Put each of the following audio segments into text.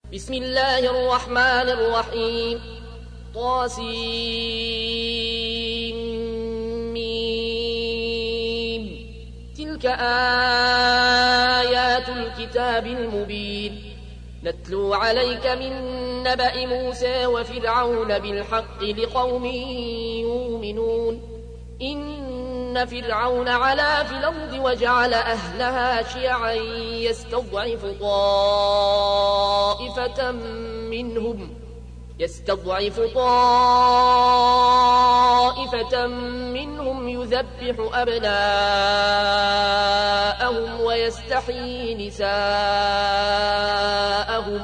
بسم الله الرحمن الرحيم طاسيم تلك آيات الكتاب المبين نتلو عليك من نبأ موسى وفرعون بالحق لقوم يؤمنون إن فرعون علا في الأرض وجعل أهلها شيعا يستضعف طائفة منهم يذبح أبناءهم ويستحيي نساءهم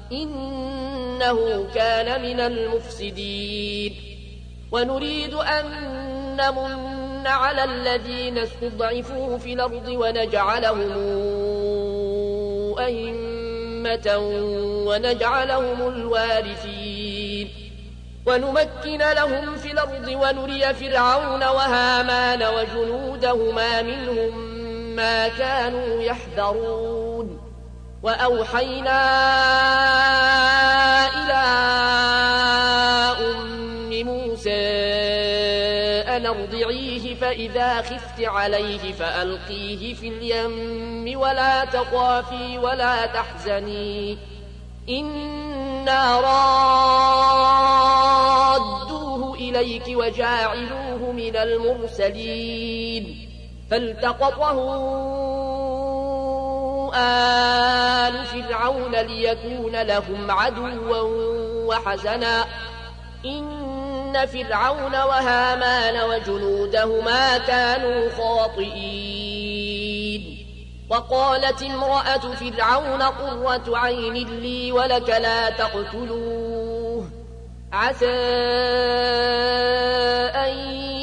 إنه كان من المفسدين ونريد أن نمن على الذين استضعفوا في الأرض ونجعلهم أئمة ونجعلهم الوارثين ونمكن لهم في الأرض ونري فرعون وهامان وجنودهما منهم ما كانوا يحذرون وأوحينا إلى أم موسى أن ارضعيه فإذا خفت عليه فألقيه في اليم ولا تخافي ولا تحزني إنا رادوه إليك وجاعلوه من المرسلين فالتقطه آل فرعون ليكون لهم عدوا وحزنا إن فرعون وهامان وجنودهما كانوا خاطئين وقالت امرأة فرعون قرة عين لي ولك لا تقتلوه عسى أن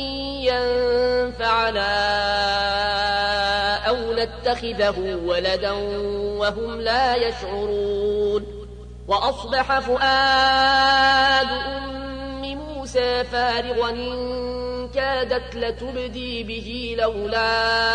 ينفعنا أو نتخذه ولدا وهم لا يشعرون وأصبح فؤاد موسى فارغا إن كادت لتبدي به لولا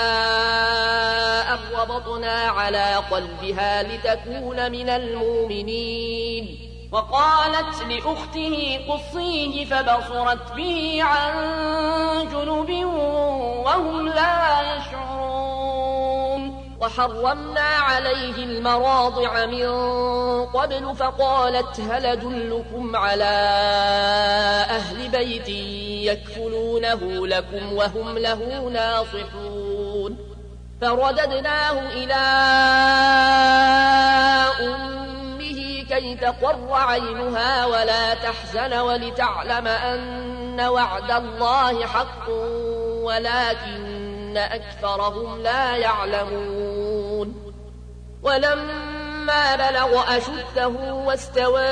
أن ربطنا على قلبها لتكون من المؤمنين وقالت لأخته قصيه فبصرت به عن جنب وهم لا يشعرون وحرمنا عليه المراضع من قبل فقالت هل أدلكم على أهل بيت يكفلونه لكم وهم له ناصحون فرددناه إلى أمه كي تقر عينها ولا تحزن ولتعلم أن وعد الله حق ولكن أكثرهم لا يعلمون ولما بلغ أشده واستوى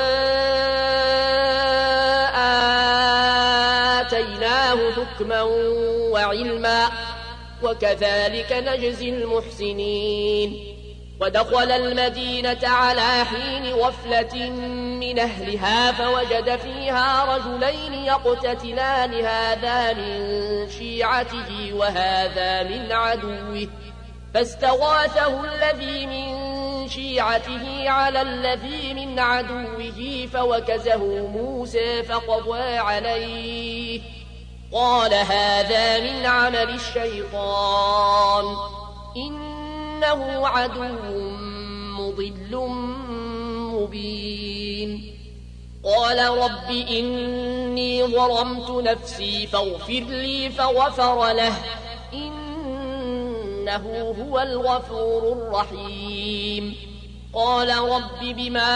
آتيناه حكما وعلما وكذلك نجزي المحسنين ودخل المدينة على حين غفلة من أهلها فوجد فيها رجلين يقتتلان هذا من شيعته وهذا من عدوه فاستغاثه الذي من شيعته على الذي من عدوه فوكزه موسى فقضى عليه قال هذا من عمل الشيطان إنه عدو مضل مبين قال رب إني ظلمت نفسي فاغفر لي فغفر له إنه هو الغفور الرحيم قال رب بما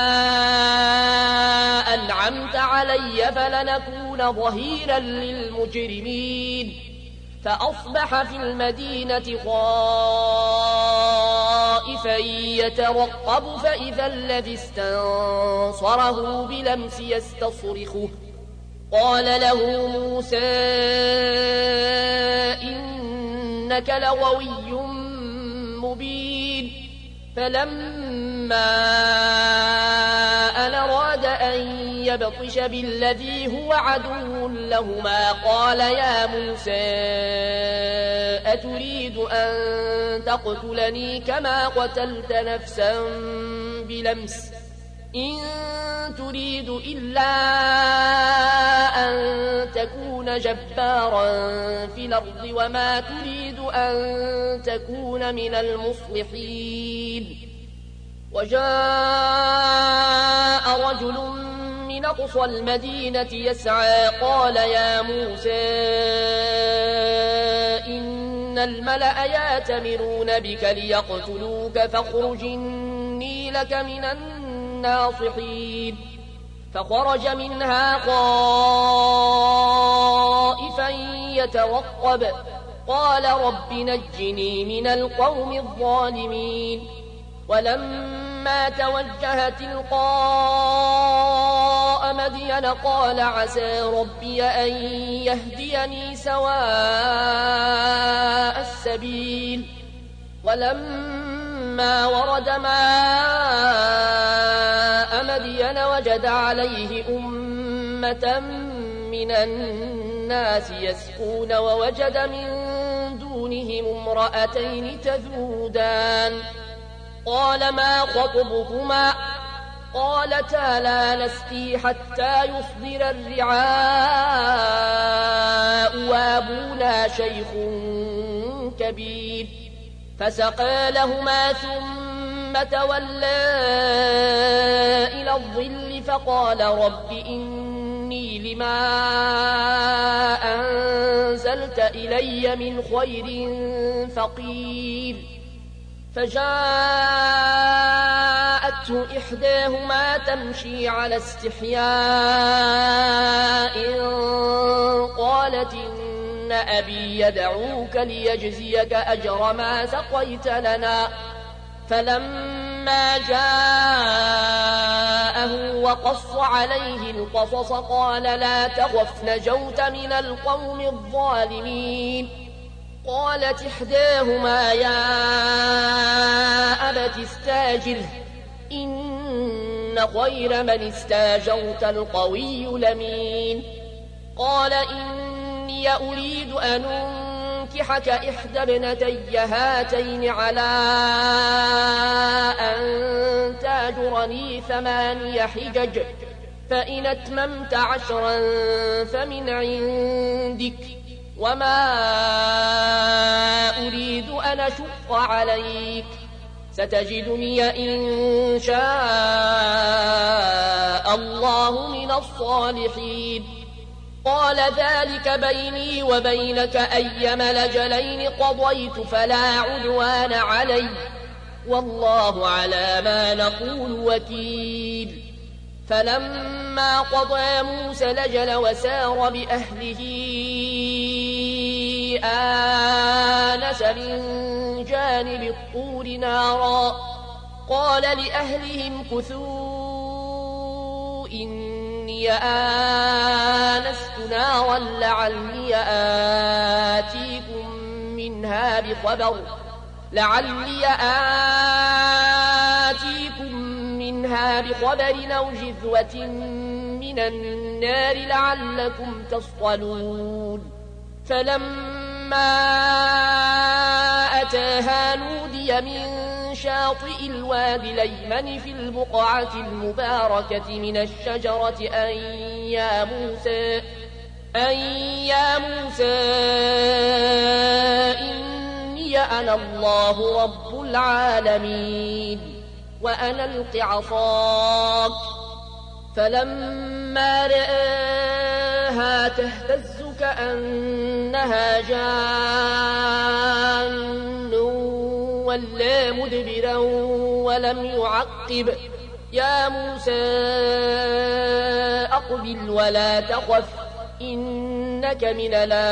أنعمت علي فلنكون ظهيرا للمجرمين فأصبح في المدينة خائفا يترقب فإذا الذي استنصره بلمس يستصرخه قال له موسى إنك لغوي مبين فلما أن أراد أن يبطش بالذي هو عدو لهما قال يا موسى أتريد أن تقتلني كما قتلت نفسا بلمس إن تريد إلا أن تكون جبارا في الأرض وما تريد أن تكون من المصلحين. وجاء رجل من أقصى المدينة يسعى قال يا موسى إن الملأ يأتمرون بك ليقتلوك فاخرج إني لك من الناصحين. فخرج منها خائفا يترقب قال رب نجني من القوم الظالمين. ولما توجه تلقاء مدين قال عسى ربي أن يهديني سواء السبيل. ولما ورد ماء مدين وجد عليه أمة من الناس يسقون ووجد من دونهم امرأتين تذودان قال ما خطبكما قالتا لا نسقي حتى يصدر الرعاء وابونا شيخ كبير. فسقى لهما ثم تولى إلى الظل فقال رب إني لما أنزلت إلي من خير فقير. فجاءته إحداهما تمشي على استحياء قالت إن أبي يدعوك ليجزيك أجر ما سقيت لنا. فلما جاءه وقص عليه القصص قال لا تخف نجوت من القوم الظالمين. قالت إحداهما يا أبت استاجره إن خير من استاجرت القوي الأمين. قال إني أريد أن أنكحك إحدى ابنتي هاتين على أن تاجرني 8 حجج فإن أتممت 10 فمن عندك وما أريد أن أشق عليك ستجدني إن شاء الله من الصالحين. قال ذلك بيني وبينك أيما الأجلين قضيت فلا عدوان علي والله على ما نقول وكيل. فلما قضى موسى الأجل وسار بأهله آنس من جانب الطور نارا قال لأهلهم كثوا إني آنست نارا لعلي آتيكم منها بخبر أو جذوة من النار لعلكم تصطلون. فلما أتاها نودي من شاطئ الوادي الأيمن في البقعة المباركة من الشجرة أن يا موسى إني أنا الله رب العالمين وأن ألق عصاك. فلما رآها تهتز كأنها جان ولا مدبرا ولم يعقب يا موسى أقبل ولا تخف إنك من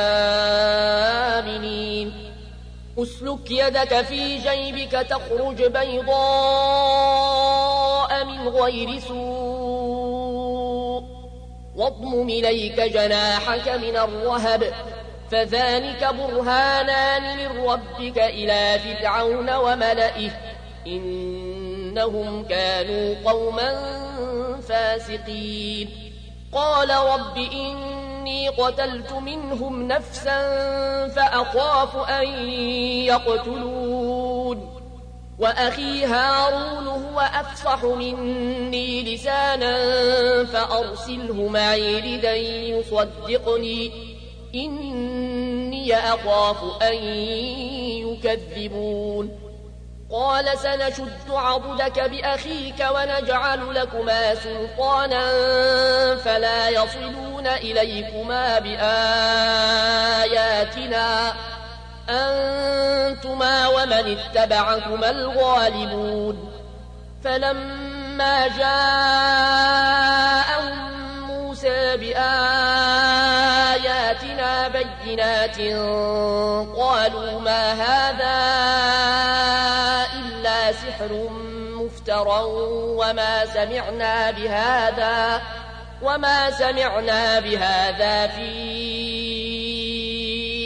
الآمنين. أسلك يدك في جيبك تخرج بيضاء من غير سوء واضمم إليك جناحك من الرهب فذلك برهانان من ربك إلى فرعون وملئه إنهم كانوا قوما فاسقين. قال رب إني قتلت منهم نفسا فأخاف أن يقتلون وأخي هارون هو أفصح مني لسانا فأرسله معي ردا يصدقني إني أخاف أن يكذبون قال سنشد عضدك بأخيك ونجعل لكما سلطانا فلا يصلون إليكما بآياتنا أنتما ومن اتبعكما الغالبون فلما جاءهم موسى بآياتنا بينات قالوا ما هذا إلا سحر مفترى وما سمعنا بهذا في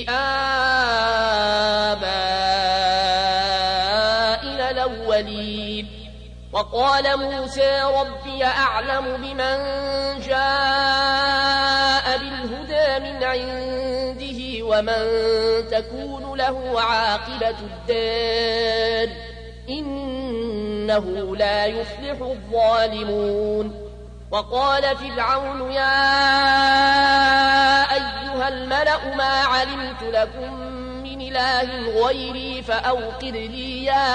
آبائنا الأولين وقال موسى ربي أعلم بمن جاء بالهدى من عنده ومن تكون له عاقبة الدار إنه لا يفلح الظالمون وقال فرعون يا أيها الملأ ما علمت لكم من إله غيري فأوقد لي يا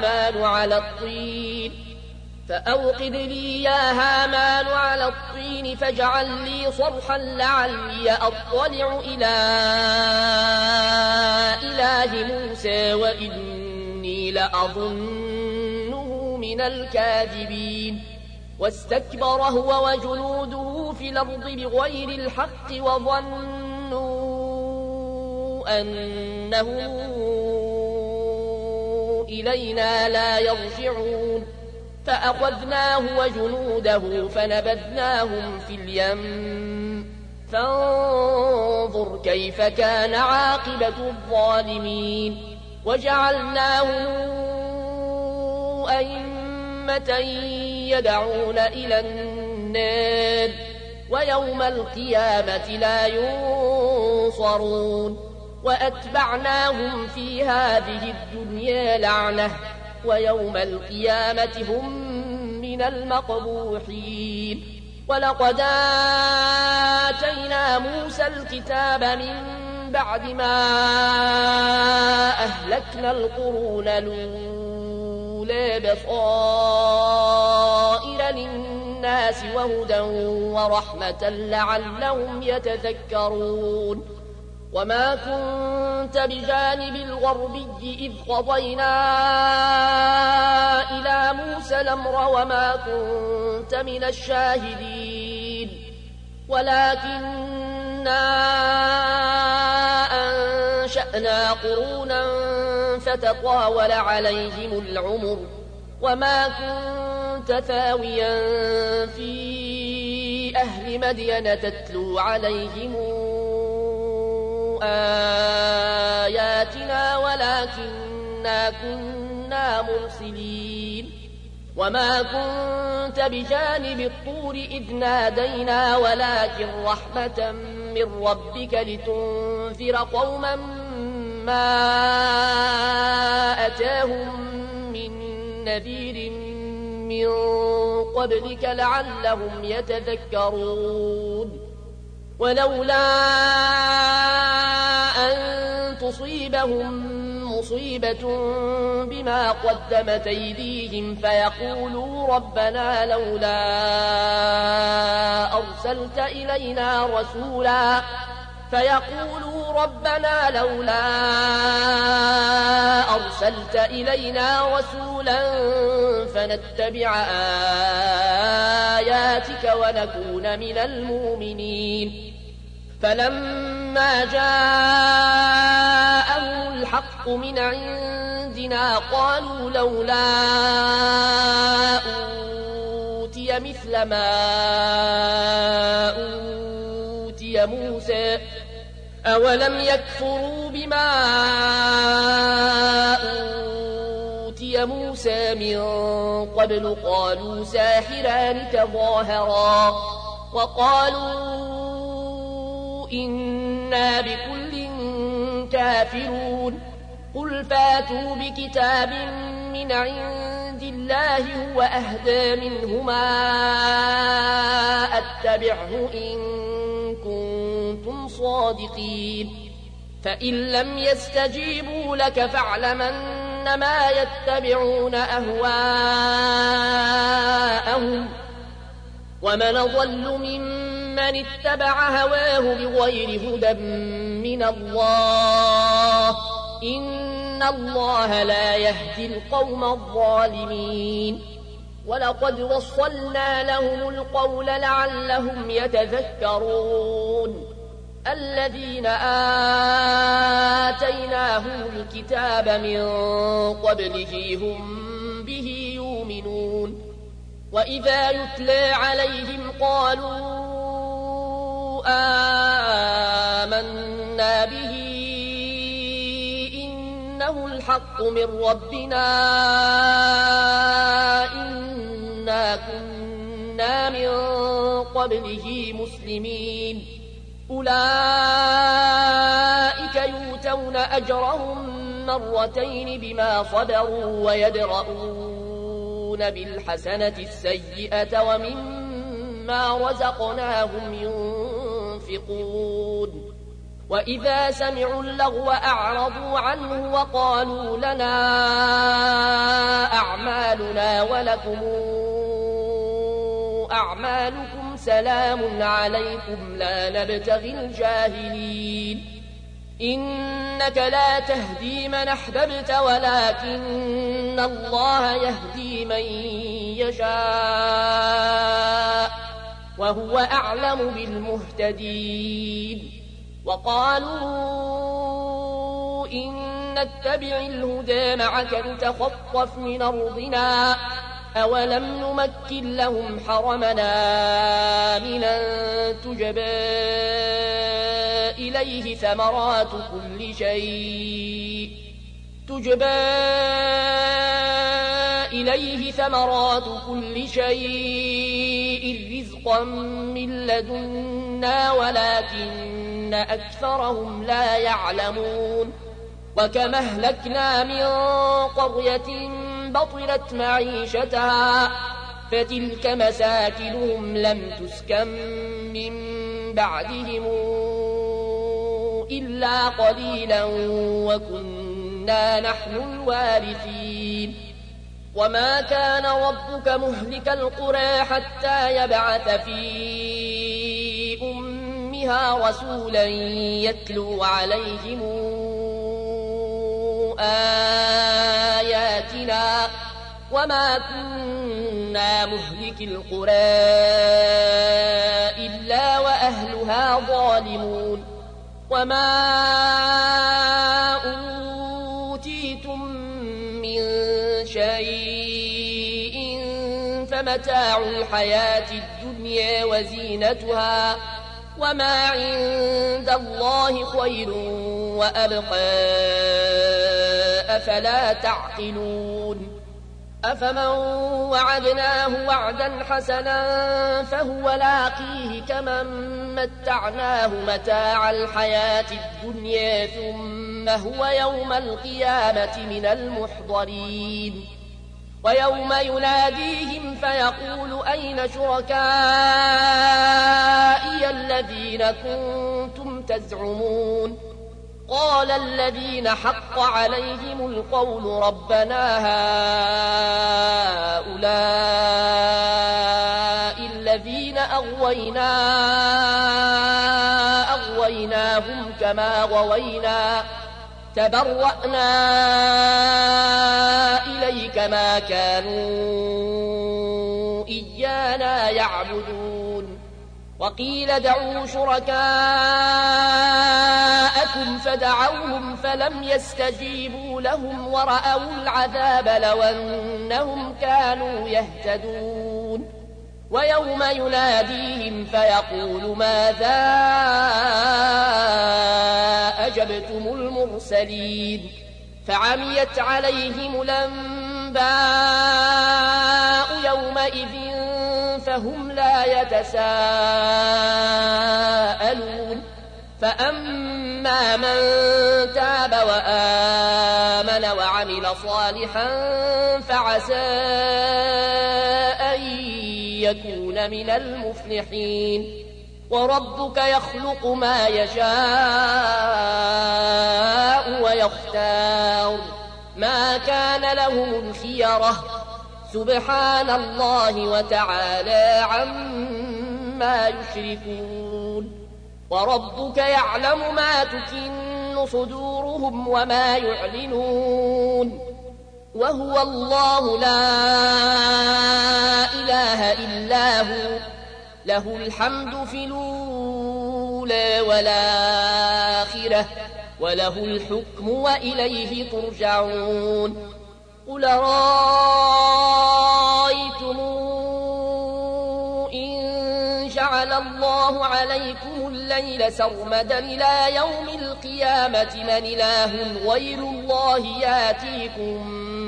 هامان على الطين فاجعل لي صرحا لعلي أطلع إلى إله موسى وإني لأظنه من الكاذبين واستكبر هو وجنوده في الأرض بغير الحق وظنوا أنه إلينا لا يرجعون فأخذناه وجنوده فنبذناهم في اليم فانظر كيف كان عاقبة الظالمين وجعلناهم أئمة يدعون إلى النار ويوم القيامة لا ينصرون وأتبعناهم في هذه الدنيا لعنة ويوم القيامة هم من المقبوحين ولقد آتينا موسى الكتاب من بعد ما أهلكنا القرون الأولى بصائر للناس وهدى ورحمة لعلهم يتذكرون وما كنت بجانب الغربي إذ قضينا إلى موسى الأمر وما كنت من الشاهدين ولكننا أنشأنا قرونا فتطاول عليهم العمر وما كنت ثاويا في أهل مدين تتلو عليهم آياتنا ولكننا كنا مرسلين وما كنت بجانب الطور إذ نادينا ولكن رحمة من ربك لتنذر قوما ما أتاهم من نذير من قبلك لعلهم يتذكرون ولولا أن تصيبهم مصيبة بما قدمت أيديهم فيقولوا ربنا لولا أرسلت إلينا رسولا فنتبع آياتك ونكون من المؤمنين فلما جاءهم الحق من عندنا قالوا لولا أوتي مثل ما أوتي موسى أولم يكفروا بما أوتي موسى من قبل قالوا ساحران تظاهرا وقالوا إنا بكل كافرون قل فاتوا بكتاب من من عند الله هو أهدى منهما أتبعه إن كنتم صادقين فإن لم يستجيبوا لك فاعلم أنما يتبعون أهواءهم ومن ضل ممن اتبع هواه بغير هدى من الله إن الله لا يهدي القوم الظالمين ولقد وصلنا لهم القول لعلهم يتذكرون الذين آتيناهم الكتاب من قبله هم به يؤمنون وإذا يتلى عليهم قالوا آمنا به إنه الحق من ربنا إنا كنا من قبله مسلمين أولئك يؤتون أجرهم مرتين بما صبروا ويدرؤون بالحسنة السيئة ومما رزقناهم ينفقون وإذا سمعوا اللغو أعرضوا عنه وقالوا لنا أعمالنا ولكم أعمالكم سلام عليكم لا نبتغي الجاهلين إنك لا تهدي من أحببت ولكن الله يهدي من يشاء وهو أعلم بالمهتدين وقالوا إن نتبع الهدى معك نتخطف من أرضنا أولم نمكن لهم حرمنا آمنا تجبى إليه ثمرات كل شيء رزقا من لدنا ولكن أكثرهم لا يعلمون وكما أهلكنا من قرية بطرت معيشتها فتلك مساكنهم لم تسكن من بعدهم إلا قليلا وكنا نحن الوارثين وما كان ربك مهلك القرى حتى يبعث في أمها رسولا يتلو عليهم آياتنا وما كنا مهلك القرى إلا وأهلها ظالمون وما أوتيتم من شيء فمتاع الحياة الدنيا وزينتها وما عند الله خير وأبقى أفلا تعقلون أفمن وعدناه وعدا حسنا فهو لاقيه كمن متعناه متاع الحياة الدنيا ثم هو يوم القيامة من المحضرين ويوم يناديهم فيقول أين شركائي الذين كنتم تزعمون قال الذين حق عليهم القول ربنا هؤلاء الذين أغويناهم كما غوينا تبرأنا إليك ما كانوا إيانا يعبدون وقيل دعوا شركاءكم فدعوهم فلم يستجيبوا لهم ورأوا العذاب لو أنهم كانوا يهتدون ويوم يناديهم فيقول ماذا أجبتم المرسلين فعميت عليهم الأنباء يومئذ فهم لا يتساءلون فأما من تاب وآمن وعمل صالحا فعسى أن يكون من المفلحين وربك يخلق ما يشاء ويختار ما كان لهم الخيرة سبحان الله وتعالى عما يشركون وربك يعلم ما تكن صدورهم وما يعلنون وهو الله لا إله إلا هو له الحمد في الأولى والآخرة وله الحكم وإليه ترجعون قل رأيتم إن جعل الله عليكم الليل سرمدا إلى يوم القيامة من إله غير الله ياتيكم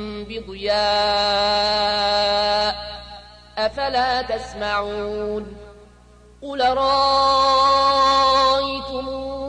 بضياء أفلا تسمعون قل رأيتم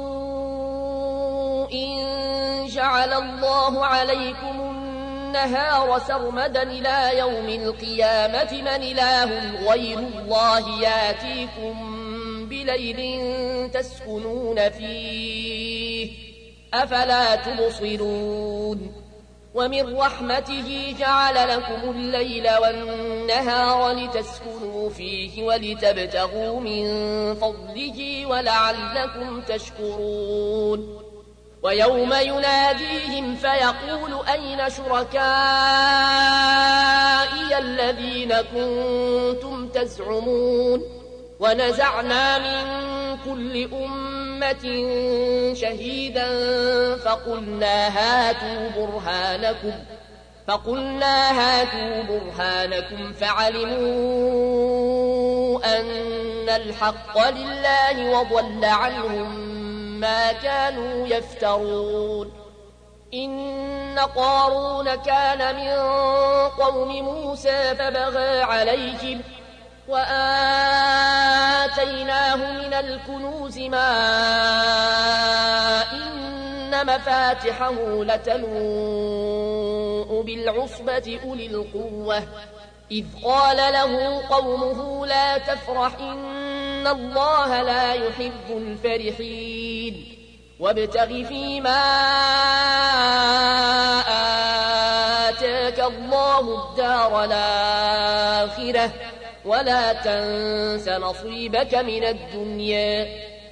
إن جعل الله عليكم النهار سرمدا إلى يوم القيامة من إله غير الله ياتيكم بليل تسكنون فيه أفلا تبصرون ومن رحمته جعل لكم الليل والنهار لتسكنوا فيه ولتبتغوا من فضله ولعلكم تشكرون ويوم يناديهم فيقول أين شركائي الذين كنتم تزعمون ونزعنا من كل أمة شهيدا فقلنا هاتوا برهانكم فعلموا أن الحق لله وضل عنهم ما كانوا يفترون إن قارون كان من قوم موسى فبغى عليهم وآتيناه من الكنوز ما إن مفاتحه لتنوء بالعصبة أولي القوة إذ قال له قومه لا تفرح إن الله لا يحب الفرحين وابتغ فيما آتاك الله الدار الآخرة ولا تنس نصيبك من الدنيا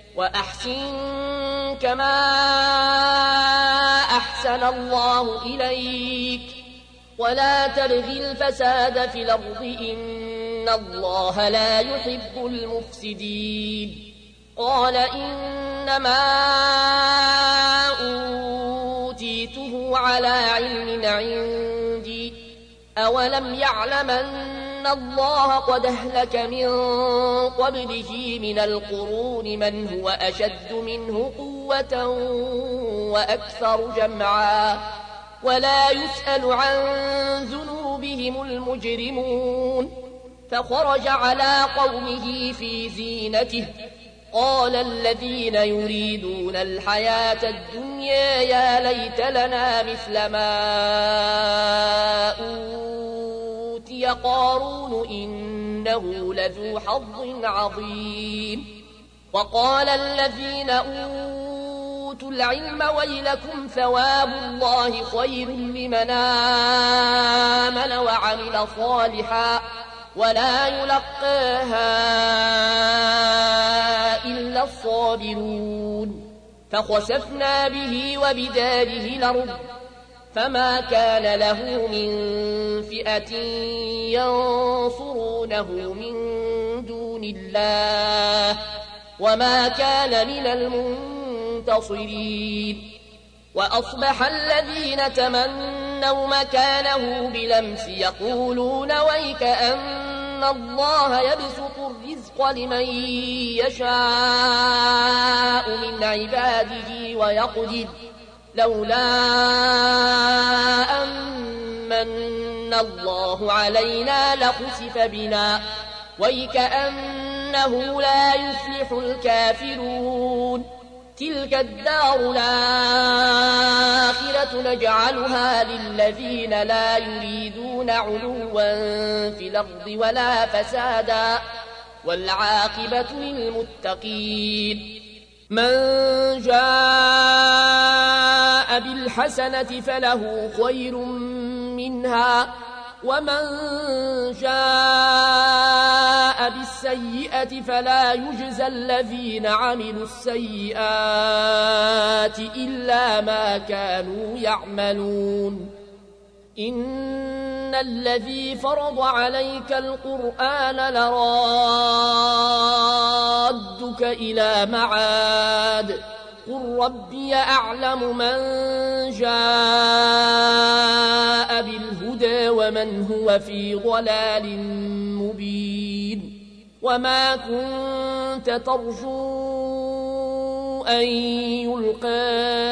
وأحسن كما أحسن الله إليك ولا تبغ الفساد في الأرض إن الله لا يحب المفسدين قال إنما أوتيته على علم عندي أولم يعلم أن الله قد أهلك من قبله من القرون من هو أشد منه قوة وأكثر جمعا ولا يسأل عن ذنوبهم المجرمون فخرج على قومه في زينته قال الذين يريدون الحياة الدنيا يا ليت لنا مثل ما أوتي قارون إنه لذو حظ عظيم وقال الذين أوتوا العلم ويلكم ثواب الله خير لمن آمن وعمل صالحا ولا يلقاها إلا الصابرون فخسفنا به وبداره الأرض فما كان له من فئة ينصرونه من دون الله وما كان من المنتصرين وأصبح الذين تمنوا مكانه بلمس يقولون ويك أن الله يبسط الرزق لمن يشاء من عباده ويقدر لولا أمن الله علينا لخسف بنا ويك أنه لا يفلح الكافرون تلك الدار الآخرة نجعلها للذين لا يريدون علوا في الأرض ولا فسادا والعاقبة للمتقين من جاء بالحسنة فله خير منها ومن جاء بالسيئة فلا يجزى الذين عملوا السيئات إلا ما كانوا يعملون إن الذي فرض عليك القرآن لرادك إلى معاد قل ربي أعلم من جاء بالهدى ومن هو في ضلال مبين وما كنت ترجو أن يلقى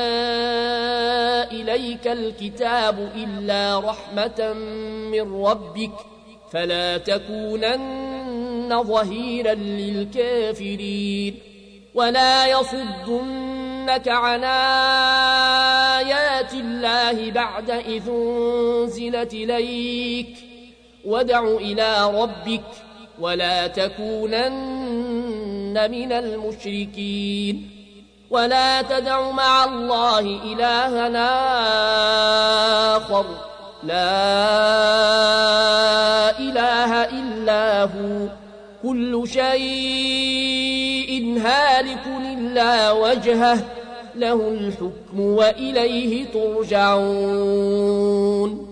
إليك الكتاب إلا رحمة من ربك فلا تكونن ظهيرا للكافرين ولا يصدنك عن آيات الله بعد إذ أنزلت إليك وادع إلى ربك ولا تكونن من المشركين ولا تدع مع الله إلهنا آخر لا إله إلا هو كل شيء هالك إلا وجهه له الحكم وإليه ترجعون